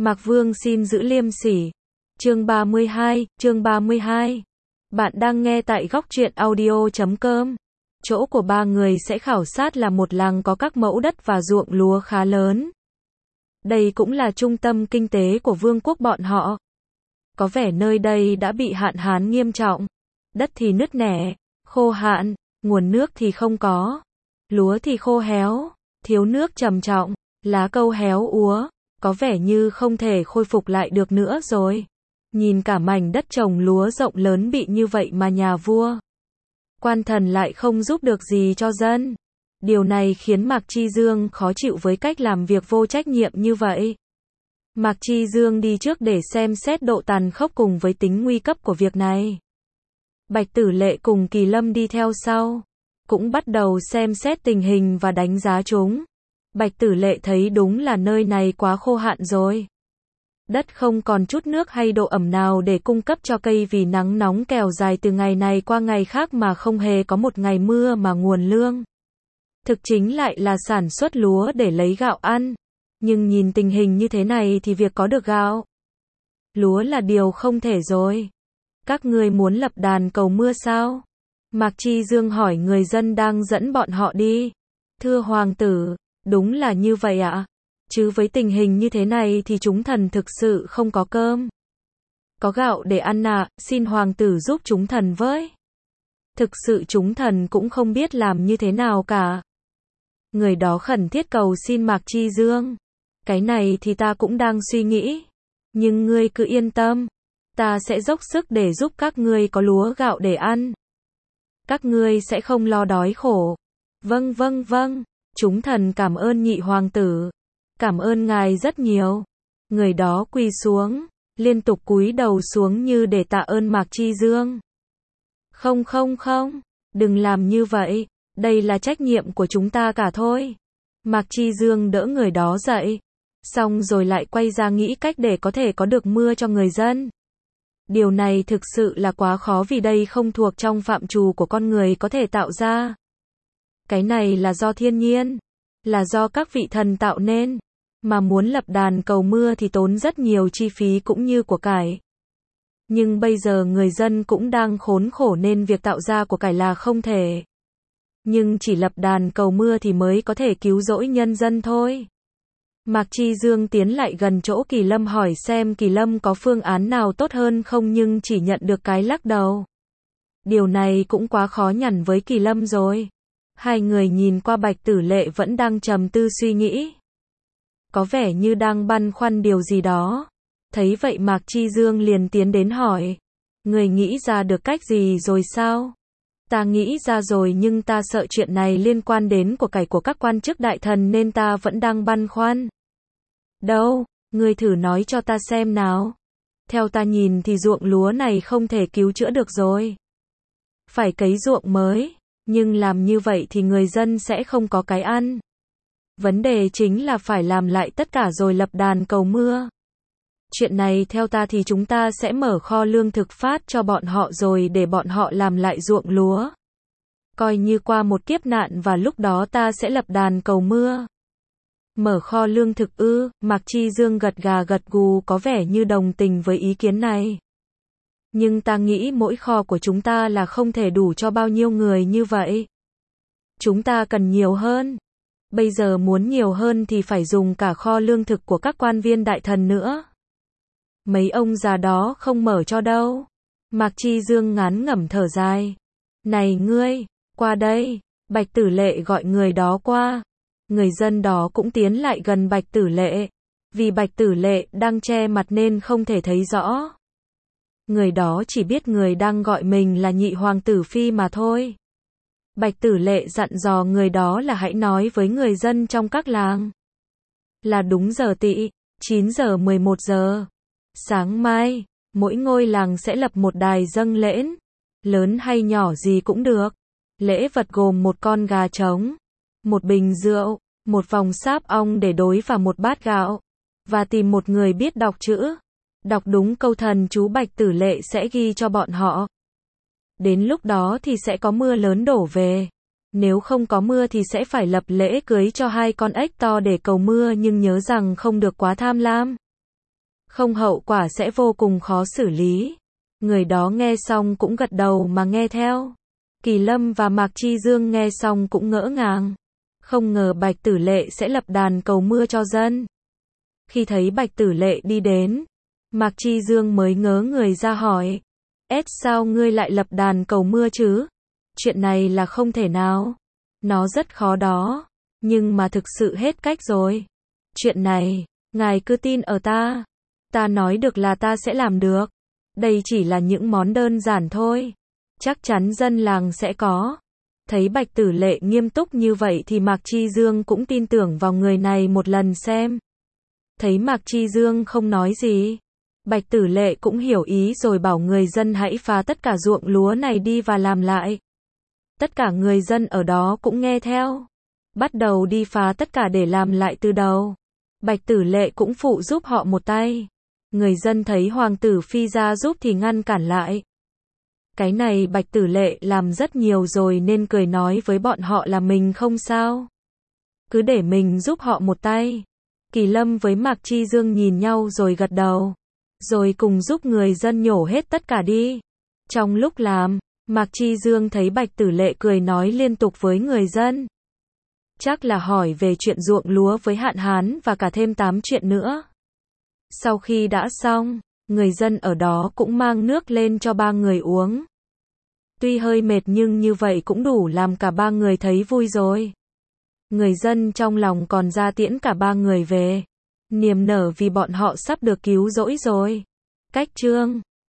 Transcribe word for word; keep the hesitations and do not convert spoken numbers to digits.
Mạc Vương xin giữ liêm sỉ. Chương ba mươi hai, chương ba mươi hai. Bạn đang nghe tại góc truyện audio chấm com. Chỗ của ba người sẽ khảo sát là một làng có các mẫu đất và ruộng lúa khá lớn. Đây cũng là trung tâm kinh tế của vương quốc bọn họ. Có vẻ nơi đây đã bị hạn hán nghiêm trọng. Đất thì nứt nẻ, khô hạn, nguồn nước thì không có. Lúa thì khô héo, thiếu nước trầm trọng, lá câu héo úa, có vẻ như không thể khôi phục lại được nữa rồi. Nhìn cả mảnh đất trồng lúa rộng lớn bị như vậy mà nhà vua, quan thần lại không giúp được gì cho dân. Điều này khiến Mạc Chi Dương khó chịu với cách làm việc vô trách nhiệm như vậy. Mạc Chi Dương đi trước để xem xét độ tàn khốc cùng với tính nguy cấp của việc này. Bạch Tử Lệ cùng Kỳ Lâm đi theo sau, cũng bắt đầu xem xét tình hình và đánh giá chúng. Bạch Tử Lệ thấy đúng là nơi này quá khô hạn rồi. Đất không còn chút nước hay độ ẩm nào để cung cấp cho cây vì nắng nóng kéo dài từ ngày này qua ngày khác mà không hề có một ngày mưa mà nguồn lương thực chính lại là sản xuất lúa để lấy gạo ăn. Nhưng nhìn tình hình như thế này thì việc có được gạo, lúa là điều không thể rồi. Các ngươi muốn lập đàn cầu mưa sao? Mạc Chi Dương hỏi người dân đang dẫn bọn họ đi. Thưa hoàng tử, đúng là như vậy ạ. Chứ với tình hình như thế này thì chúng thần thực sự không có cơm, có gạo để ăn ạ, à, xin hoàng tử giúp chúng thần với. Thực sự chúng thần cũng không biết làm như thế nào cả. Người đó khẩn thiết cầu xin Mạc Chi Dương. Cái này thì ta cũng đang suy nghĩ. Nhưng ngươi cứ yên tâm. Ta sẽ dốc sức để giúp các ngươi có lúa gạo để ăn. Các ngươi sẽ không lo đói khổ. Vâng vâng vâng. Chúng thần cảm ơn nhị hoàng tử. Cảm ơn ngài rất nhiều. Người đó quỳ xuống, liên tục cúi đầu xuống như để tạ ơn Mạc Chi Dương. Không không không, đừng làm như vậy. Đây là trách nhiệm của chúng ta cả thôi. Mạc Chi Dương đỡ người đó dậy. Xong rồi lại quay ra nghĩ cách để có thể có được mưa cho người dân. Điều này thực sự là quá khó vì đây không thuộc trong phạm trù của con người có thể tạo ra. Cái này là do thiên nhiên, là do các vị thần tạo nên. Mà muốn lập đàn cầu mưa thì tốn rất nhiều chi phí cũng như của cải. Nhưng bây giờ người dân cũng đang khốn khổ nên việc tạo ra của cải là không thể. Nhưng chỉ lập đàn cầu mưa thì mới có thể cứu rỗi nhân dân thôi. Mạc Chi Dương tiến lại gần chỗ Kỳ Lâm hỏi xem Kỳ Lâm có phương án nào tốt hơn không nhưng chỉ nhận được cái lắc đầu. Điều này cũng quá khó nhằn với Kỳ Lâm rồi. Hai người nhìn qua Bạch Tử Lệ vẫn đang trầm tư suy nghĩ. Có vẻ như đang băn khoăn điều gì đó. Thấy vậy Mạc Chi Dương liền tiến đến hỏi. Người nghĩ ra được cách gì rồi sao? Ta nghĩ ra rồi nhưng ta sợ chuyện này liên quan đến của cải của các quan chức đại thần nên ta vẫn đang băn khoăn. Đâu, ngươi thử nói cho ta xem nào. Theo ta nhìn thì ruộng lúa này không thể cứu chữa được rồi. Phải cấy ruộng mới, nhưng làm như vậy thì người dân sẽ không có cái ăn. Vấn đề chính là phải làm lại tất cả rồi lập đàn cầu mưa. Chuyện này theo ta thì chúng ta sẽ mở kho lương thực phát cho bọn họ rồi để bọn họ làm lại ruộng lúa. Coi như qua một kiếp nạn và lúc đó ta sẽ lập đàn cầu mưa. Mở kho lương thực ư? Mạc Chi Dương gật gà gật gù có vẻ như đồng tình với ý kiến này. Nhưng ta nghĩ mỗi kho của chúng ta là không thể đủ cho bao nhiêu người như vậy. Chúng ta cần nhiều hơn. Bây giờ muốn nhiều hơn thì phải dùng cả kho lương thực của các quan viên đại thần nữa. Mấy ông già đó không mở cho đâu. Mạc Chi Dương ngán ngẩm thở dài. Này ngươi, qua đây. Bạch Tử Lệ gọi người đó qua. Người dân đó cũng tiến lại gần Bạch Tử Lệ. Vì Bạch Tử Lệ đang che mặt nên không thể thấy rõ. Người đó chỉ biết người đang gọi mình là nhị hoàng tử phi mà thôi. Bạch Tử Lệ dặn dò người đó là hãy nói với người dân trong các làng. Là đúng giờ tỵ, chín giờ mười một giờ. Sáng mai, mỗi ngôi làng sẽ lập một đài dâng lễ. Lớn hay nhỏ gì cũng được. Lễ vật gồm một con gà trống, một bình rượu, một vòng sáp ong để đối và một bát gạo. Và tìm một người biết đọc chữ. Đọc đúng câu thần chú Bạch Tử Lệ sẽ ghi cho bọn họ. Đến lúc đó thì sẽ có mưa lớn đổ về. Nếu không có mưa thì sẽ phải lập lễ cưới cho hai con ếch to để cầu mưa nhưng nhớ rằng không được quá tham lam. không hậu quả sẽ vô cùng khó xử lý. Người đó nghe xong cũng gật đầu mà nghe theo. Kỳ Lâm và Mạc Chi Dương nghe xong cũng ngỡ ngàng. Không ngờ Bạch Tử Lệ sẽ lập đàn cầu mưa cho dân. Khi thấy Bạch Tử Lệ đi đến, Mạc Chi Dương mới ngớ người ra hỏi. Ết sao ngươi lại lập đàn cầu mưa chứ? Chuyện này là không thể nào. Nó rất khó đó. Nhưng mà thực sự hết cách rồi. Chuyện này, ngài cứ tin ở ta. Ta nói được là ta sẽ làm được. Đây chỉ là những món đơn giản thôi. Chắc chắn dân làng sẽ có. Thấy Bạch Tử Lệ nghiêm túc như vậy thì Mạc Chi Dương cũng tin tưởng vào người này một lần xem. Thấy Mạc Chi Dương không nói gì, Bạch Tử Lệ cũng hiểu ý rồi bảo người dân hãy phá tất cả ruộng lúa này đi và làm lại. Tất cả người dân ở đó cũng nghe theo. Bắt đầu đi phá tất cả để làm lại từ đầu. Bạch Tử Lệ cũng phụ giúp họ một tay. Người dân thấy Hoàng tử Phi ra giúp thì ngăn cản lại. Cái này Bạch Tử Lệ làm rất nhiều rồi nên cười nói với bọn họ là mình không sao. Cứ để mình giúp họ một tay. Kỳ Lâm với Mạc Chi Dương nhìn nhau rồi gật đầu. Rồi cùng giúp người dân nhổ hết tất cả đi. Trong lúc làm, Mạc Chi Dương thấy Bạch Tử Lệ cười nói liên tục với người dân. Chắc là hỏi về chuyện ruộng lúa với Hạn Hán và cả thêm tám chuyện nữa. Sau khi đã xong, người dân ở đó cũng mang nước lên cho ba người uống. Tuy hơi mệt nhưng như vậy cũng đủ làm cả ba người thấy vui rồi. Người dân trong lòng còn ra tiễn cả ba người về. Niềm nở vì bọn họ sắp được cứu rỗi rồi. Cách chương